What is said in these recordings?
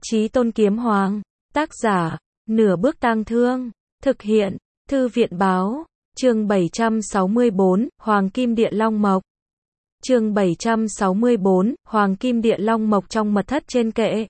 Chí Tôn Kiếm Hoàng. Tác giả, Nửa Bước Tang Thương. Thực hiện, Thư viện Báo. Chương 764, Hoàng Kim Địa Long Mộc. Chương 764, Hoàng Kim Địa Long Mộc. Trong mật thất trên kệ,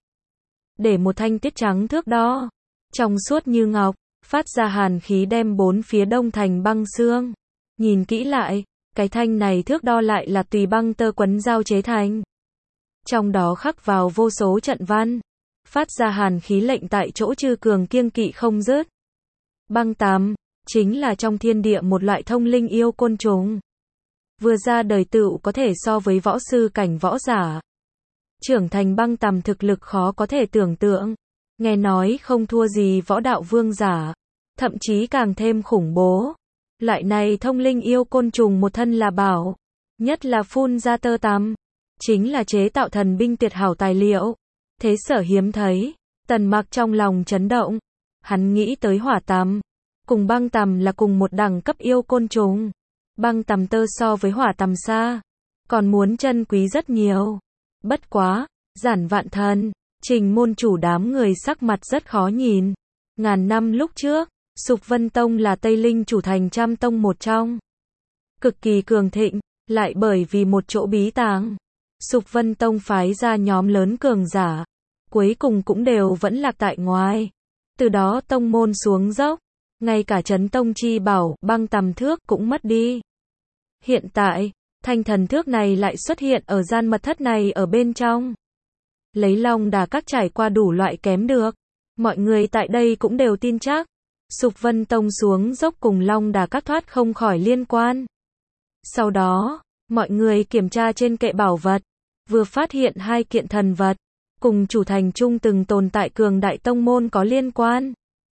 để một thanh tuyết trắng thước đo, trong suốt như ngọc, phát ra hàn khí đem bốn phía đông thành băng xương. Nhìn kỹ lại, cái thanh này thước đo lại là tùy băng tơ quấn dao chế thành. Trong đó khắc vào vô số trận văn, phát ra hàn khí lệnh tại chỗ chư cường kiêng kỵ không dứt. Băng tằm, chính là trong thiên địa một loại thông linh yêu côn trùng. Vừa ra đời tựu có thể so với võ sư cảnh võ giả. Trưởng thành băng tằm thực lực khó có thể tưởng tượng. Nghe nói không thua gì võ đạo vương giả. Thậm chí càng thêm khủng bố. Loại này thông linh yêu côn trùng một thân là bảo. Nhất là phun ra tơ tằm. Chính là chế tạo thần binh tuyệt hảo tài liệu. Thế sở hiếm thấy. Tần Mặc trong lòng chấn động. Hắn nghĩ tới hỏa tằm. Cùng băng tằm là cùng một đẳng cấp yêu côn trùng. Băng tằm tơ so với hỏa tằm xa. Còn muốn chân quý rất nhiều. Bất quá, Giản Vạn Thần, Trình môn chủ đám người sắc mặt rất khó nhìn. Ngàn năm lúc trước, Sục Vân Tông là Tây Linh chủ thành trăm tông một trong. Cực kỳ cường thịnh, lại bởi vì một chỗ bí tàng. Sục Vân Tông phái ra nhóm lớn cường giả. Cuối cùng cũng đều vẫn lạc tại ngoài. Từ đó tông môn xuống dốc. Ngay cả Chấn Tông chi bảo, băng tằm thước cũng mất đi. Hiện tại, thanh thần thước này lại xuất hiện ở gian mật thất này ở bên trong. Lấy Long Đà Các trải qua đủ loại kém được. Mọi người tại đây cũng đều tin chắc. Sục Vân Tông xuống dốc cùng Long Đà Các thoát không khỏi liên quan. Sau đó, mọi người kiểm tra trên kệ bảo vật. Vừa phát hiện hai kiện thần vật. Cùng chủ thành trung từng tồn tại cường đại tông môn có liên quan.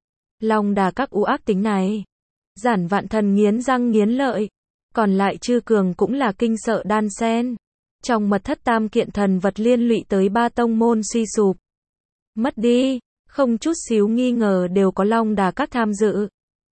Long Đà Các u ác tính này. Giản Vạn Thần nghiến răng nghiến lợi. Còn lại chư cường cũng là kinh sợ đan sen. Trong mật thất tam kiện thần vật liên lụy tới ba tông môn suy sụp. Mất đi, không chút xíu nghi ngờ đều có Long Đà Các tham dự.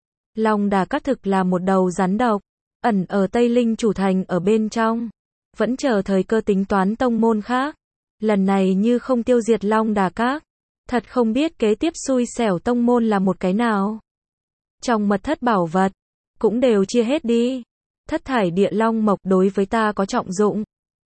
Long Đà Các thực là một đầu rắn độc, ẩn ở Tây Linh chủ thành ở bên trong. Vẫn chờ thời cơ tính toán tông môn khác. Lần này như không tiêu diệt Long Đà Các, thật không biết kế tiếp xui xẻo tông môn là một cái nào. Trong mật thất bảo vật, cũng đều chia hết đi. Thất thải địa long mộc đối với ta có trọng dụng.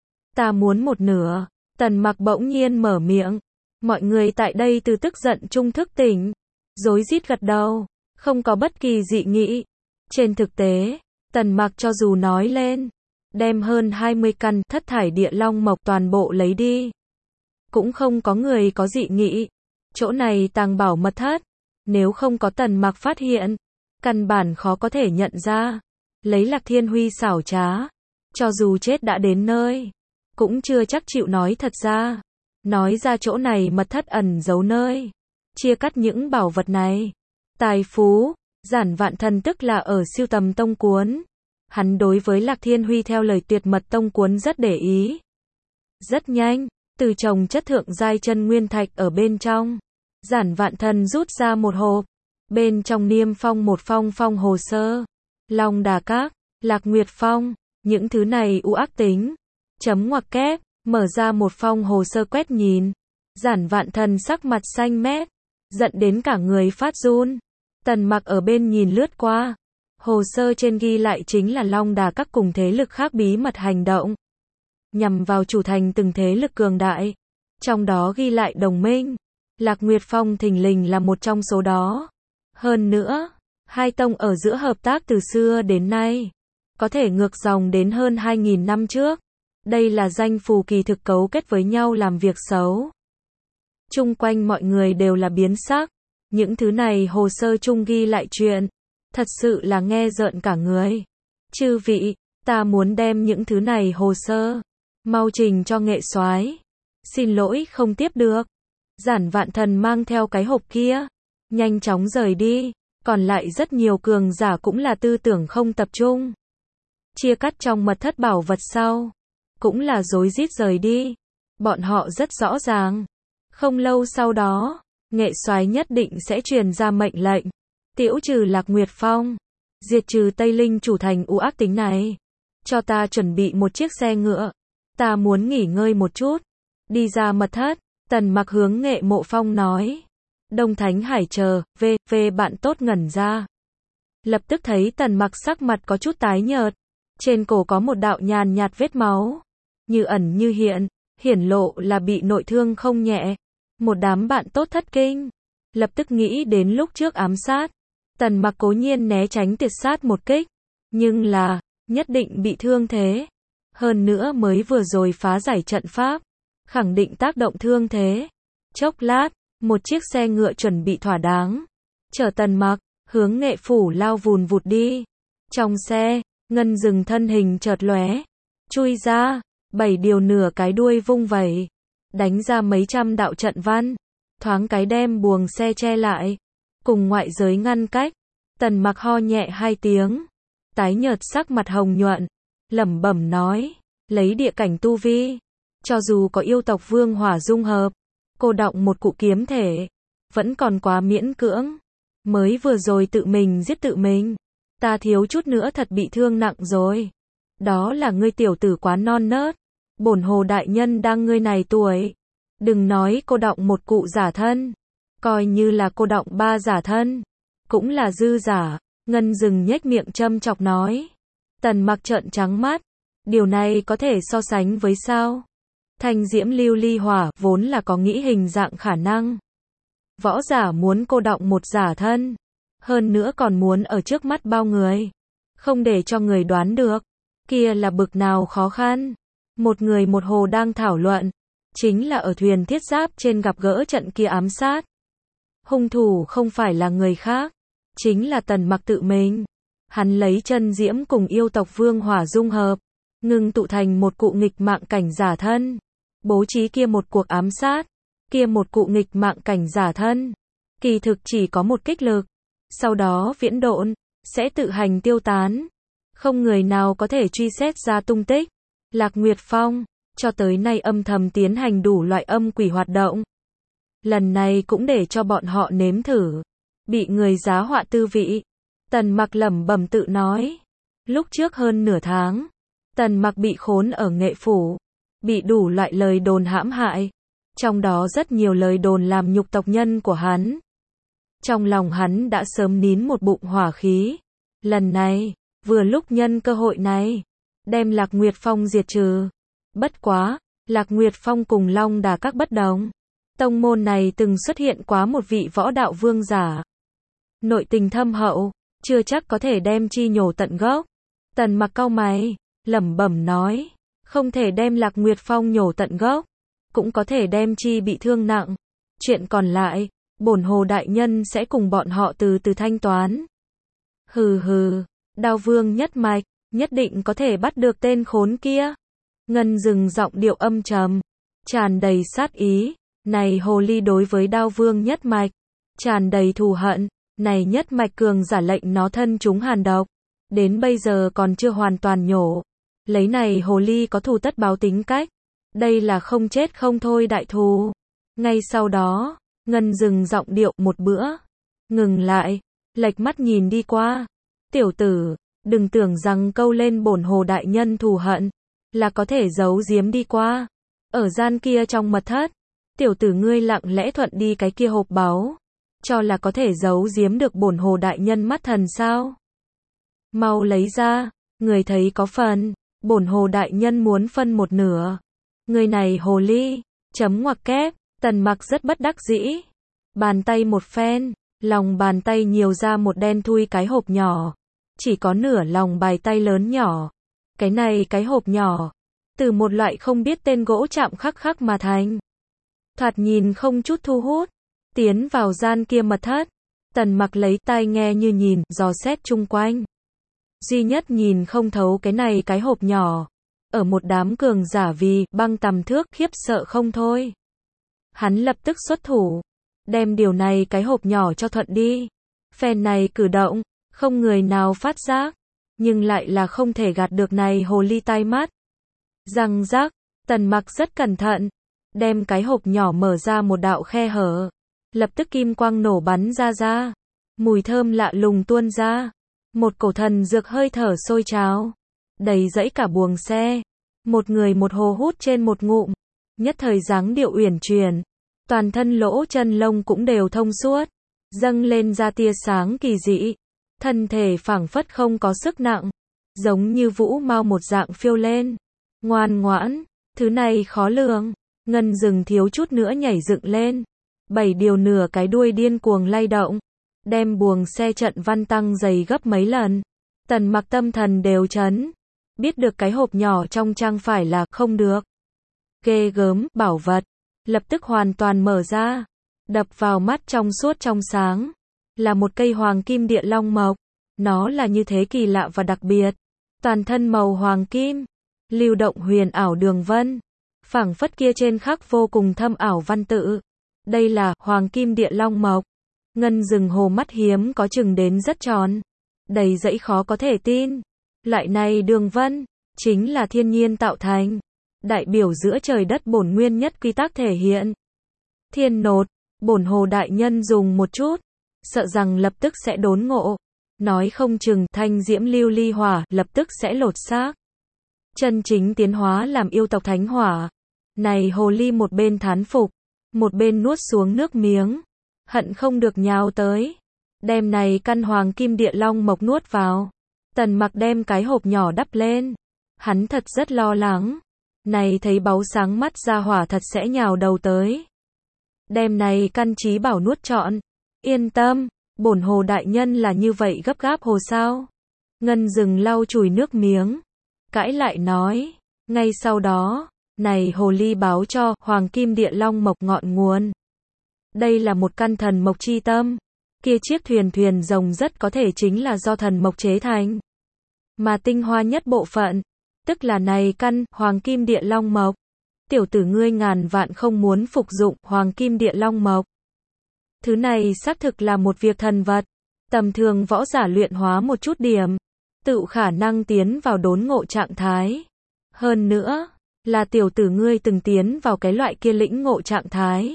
Ta muốn một nửa. Tần Mặc bỗng nhiên mở miệng. Mọi người tại đây từ tức giận trung thức tỉnh. Rối rít gật đầu. Không có bất kỳ dị nghị. Trên thực tế, Tần Mặc cho dù nói lên, đem hơn 20 căn thất thải địa long mộc toàn bộ lấy đi. Cũng không có người có dị nghị. Chỗ này tàng bảo mật thất. Nếu không có Tần Mặc phát hiện, căn bản khó có thể nhận ra. Lấy Lạc Thiên Huy xảo trá. Cho dù chết đã đến nơi, cũng chưa chắc chịu nói thật ra. Nói ra chỗ này mật thất ẩn giấu nơi. Chia cắt những bảo vật này. Tài phú, Giản Vạn Thần tức là ở siêu tầm tông cuốn. Hắn đối với Lạc Thiên Huy theo lời tuyệt mật tông cuốn rất để ý. Rất nhanh, từ chồng chất thượng giai chân nguyên thạch ở bên trong. Giản Vạn Thần rút ra một hộp. Bên trong niêm phong một phong hồ sơ. Long Đà Các, Lạc Nguyệt Phong, những thứ này u ác tính. Chấm ngoặc kép, mở ra một phong hồ sơ quét nhìn. Giản Vạn Thần sắc mặt xanh mét, giận đến cả người phát run. Tần Mặc ở bên nhìn lướt qua. Hồ sơ trên ghi lại chính là Long Đà Các cùng thế lực khác bí mật hành động. Nhằm vào chủ thành từng thế lực cường đại. Trong đó ghi lại đồng minh. Lạc Nguyệt Phong thình lình là một trong số đó. Hơn nữa, hai tông ở giữa hợp tác từ xưa đến nay. Có thể ngược dòng đến hơn 2.000 năm trước. Đây là danh phù kỳ thực cấu kết với nhau làm việc xấu. Chung quanh mọi người đều là biến sắc. Những thứ này hồ sơ chung ghi lại chuyện. Thật sự là nghe rợn cả người. Chư vị, ta muốn đem những thứ này hồ sơ. Mau trình cho nghệ soái. Xin lỗi không tiếp được. Giản Vạn Thần mang theo cái hộp kia. Nhanh chóng rời đi. Còn lại rất nhiều cường giả cũng là tư tưởng không tập trung. Chia cắt trong mật thất bảo vật sau. Cũng là rối rít rời đi. Bọn họ rất rõ ràng. Không lâu sau đó, nghệ soái nhất định sẽ truyền ra mệnh lệnh. Tiễu trừ Lạc Nguyệt Phong. Diệt trừ Tây Linh chủ thành u ác tính này. Cho ta chuẩn bị một chiếc xe ngựa. Ta muốn nghỉ ngơi một chút. Đi ra mật thất. Tần Mặc hướng Nghệ Mộ Phong nói. Đông Thánh Hải chờ, bạn tốt ngẩn ra. Lập tức thấy Tần Mặc sắc mặt có chút tái nhợt. Trên cổ có một đạo nhàn nhạt vết máu. Như ẩn như hiện, hiển lộ là bị nội thương không nhẹ. Một đám bạn tốt thất kinh. Lập tức nghĩ đến lúc trước ám sát. Tần Mặc cố nhiên né tránh tuyệt sát một kích. Nhưng là, nhất định bị thương thế. Hơn nữa mới vừa rồi phá giải trận pháp. Khẳng định tác động thương thế. Chốc lát, một chiếc xe ngựa chuẩn bị thỏa đáng. Chở Tần Mặc, hướng Nghệ phủ lao vùn vụt đi. Trong xe, Ngân Dừng thân hình chợt lóe. Chui ra, 7 điều nửa cái đuôi vung vẩy. Đánh ra mấy trăm đạo trận văn. Thoáng cái đem buồng xe che lại. Cùng ngoại giới ngăn cách. Tần Mặc ho nhẹ 2 tiếng. Tái nhợt sắc mặt hồng nhuận. Lẩm bẩm nói. Lấy địa cảnh tu vi. Cho dù có yêu tộc vương hỏa dung hợp. Cô đọng một cụ kiếm thể. Vẫn còn quá miễn cưỡng. Mới vừa rồi tự mình giết tự mình. Ta thiếu chút nữa thật bị thương nặng rồi. Đó là ngươi tiểu tử quá non nớt. Bổn Hồ đại nhân đang ngươi này tuổi. Đừng nói cô đọng một cụ giả thân. Coi như là cô đọng 3 giả thân. Cũng là dư giả. Ngân Dừng nhếch miệng châm chọc nói. Tần Mặc trợn trắng mắt. Điều này có thể so sánh với sao? Thanh diễm lưu ly hỏa vốn là có nghĩ hình dạng khả năng. Võ giả muốn cô đọng một giả thân. Hơn nữa còn muốn ở trước mắt bao người. Không để cho người đoán được. Kia là bực nào khó khăn. Một người một hồ đang thảo luận. Chính là ở thuyền thiết giáp trên gặp gỡ trận kia ám sát. Hung thủ không phải là người khác. Chính là Tần Mặc tự mình. Hắn lấy chân diễm cùng yêu tộc vương hỏa dung hợp. Ngưng tụ thành một cụ nghịch mạng cảnh giả thân. Bố trí kia một cuộc ám sát. Kia một cụ nghịch mạng cảnh giả thân. Kỳ thực chỉ có một kích lực. Sau đó viễn độn. Sẽ tự hành tiêu tán. Không người nào có thể truy xét ra tung tích. Lạc Nguyệt Phong. Cho tới nay âm thầm tiến hành đủ loại âm quỷ hoạt động. Lần này cũng để cho bọn họ nếm thử. Bị người giá họa tư vị. Tần Mặc lẩm bẩm tự nói. Lúc trước hơn nửa tháng. Tần Mặc bị khốn ở Nghệ phủ. Bị đủ loại lời đồn hãm hại. Trong đó rất nhiều lời đồn làm nhục tộc nhân của hắn. Trong lòng hắn đã sớm nín một bụng hỏa khí. Lần này, vừa lúc nhân cơ hội này. Đem Lạc Nguyệt Phong diệt trừ. Bất quá, Lạc Nguyệt Phong cùng Long Đà Các bất đồng. Tông môn này từng xuất hiện quá một vị võ đạo vương giả. Nội tình thâm hậu, chưa chắc có thể đem chi nhổ tận gốc. Tần Mặc cau mày, lẩm bẩm nói. Không thể đem Lạc Nguyệt Phong nhổ tận gốc. Cũng có thể đem chi bị thương nặng. Chuyện còn lại, bổn Hồ đại nhân sẽ cùng bọn họ từ từ thanh toán. Hừ hừ, Đao Vương nhất mạch, nhất định có thể bắt được tên khốn kia. Ngân Dừng giọng điệu âm trầm, tràn đầy sát ý. Này hồ ly đối với Đao Vương nhất mạch, tràn đầy thù hận. Này nhất mạch cường giả lệnh nó thân chúng hàn độc. Đến bây giờ còn chưa hoàn toàn nhổ. Lấy này hồ ly có thù tất báo tính cách. Đây là không chết không thôi đại thù. Ngay sau đó, Ngân Dừng giọng điệu một bữa. Ngừng lại, lệch mắt nhìn đi qua. Tiểu tử, đừng tưởng rằng câu lên bổn Hồ đại nhân thù hận. Là có thể giấu giếm đi qua. Ở gian kia trong mật thất. Tiểu tử ngươi lặng lẽ thuận đi cái kia hộp báu. Cho là có thể giấu giếm được bổn Hồ đại nhân mắt thần sao? Mau lấy ra, người thấy có phần. Bổn Hồ đại nhân muốn phân một nửa. Người này hồ ly. Chấm ngoặc kép. Tần Mặc rất bất đắc dĩ. Bàn tay một phen. Lòng bàn tay nhiều ra một đen thui cái hộp nhỏ. Chỉ có nửa lòng bài tay lớn nhỏ. Cái này cái hộp nhỏ. Từ một loại không biết tên gỗ chạm khắc khắc mà thành. Thoạt nhìn không chút thu hút. Tiến vào gian kia mật thất. Tần Mặc lấy tai nghe như nhìn, dò xét chung quanh. Duy nhất nhìn không thấu cái này cái hộp nhỏ. Ở một đám cường giả vì băng tầm thước khiếp sợ không thôi. Hắn lập tức xuất thủ. Đem điều này cái hộp nhỏ cho thuận đi. Phen này cử động, không người nào phát giác. Nhưng lại là không thể gạt được này hồ ly tai mắt. Răng rác, Tần Mặc rất cẩn thận. Đem cái hộp nhỏ mở ra một đạo khe hở. Lập tức kim quang nổ bắn ra. Mùi thơm lạ lùng tuôn ra. Một cổ thần dược hơi thở sôi trào. Đầy dẫy cả buồng xe. Một người một hồ hút trên một ngụm. Nhất thời dáng điệu uyển chuyển. toàn thân lỗ chân lông cũng đều thông suốt, dâng lên ra tia sáng kỳ dị, thân thể phảng phất không có sức nặng, giống như vũ mao một dạng phiêu lên, ngoan ngoãn, thứ này khó lường. Ngân Dừng thiếu chút nữa nhảy dựng lên, 7 điều nửa cái đuôi điên cuồng lay động, đem buồng xe trận văn tăng dày gấp mấy lần. Tần Mặc tâm thần đều chấn, biết được cái hộp nhỏ trong trang phải là không được. Ghê gớm, bảo vật, lập tức hoàn toàn mở ra, đập vào mắt trong suốt trong sáng, là một cây hoàng kim địa long mộc, nó là như thế kỳ lạ và đặc biệt, toàn thân màu hoàng kim, lưu động huyền ảo đường vân, phảng phất kia trên khắc vô cùng thâm ảo văn tự. Đây là hoàng kim địa long mộc. Ngân Dừng hồ mắt hiếm có chừng đến rất tròn, đầy dẫy khó có thể tin. Loại này đường vân, chính là thiên nhiên tạo thành, đại biểu giữa trời đất bổn nguyên nhất quy tắc thể hiện. Thiên nột, bổn hồ đại nhân dùng một chút, sợ rằng lập tức sẽ đốn ngộ, nói không chừng thanh diễm lưu ly hỏa lập tức sẽ lột xác, chân chính tiến hóa làm yêu tộc thánh hỏa. Này hồ ly một bên thán phục, một bên nuốt xuống nước miếng, hận không được nhào tới, đem này căn hoàng kim địa long mộc nuốt vào. Tần Mặc đem cái hộp nhỏ đắp lên, hắn thật rất lo lắng, này thấy báu sáng mắt ra hỏa thật sẽ nhào đầu tới, đem này căn trí bảo nuốt trọn. Yên tâm, bổn hồ đại nhân là như vậy gấp gáp hồ sao? Ngân Dừng lau chùi nước miếng, cãi lại nói, ngay sau đó, này hồ ly báo cho hoàng kim địa long mộc ngọn nguồn. Đây là một căn thần mộc chi tâm, kia chiếc thuyền rồng rất có thể chính là do thần mộc chế thành, mà tinh hoa nhất bộ phận, tức là này căn hoàng kim địa long mộc. Tiểu tử ngươi ngàn vạn không muốn phục dụng hoàng kim địa long mộc. Thứ này xác thực là một việc thần vật, tầm thường võ giả luyện hóa một chút điểm, tự khả năng tiến vào đốn ngộ trạng thái. Hơn nữa, là tiểu tử ngươi từng tiến vào cái loại kia lĩnh ngộ trạng thái.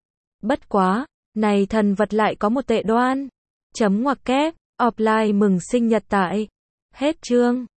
Bất quá, này thần vật lại có một tệ đoan. Chấm ngoặc kép, offline mừng sinh nhật tại. Hết chương.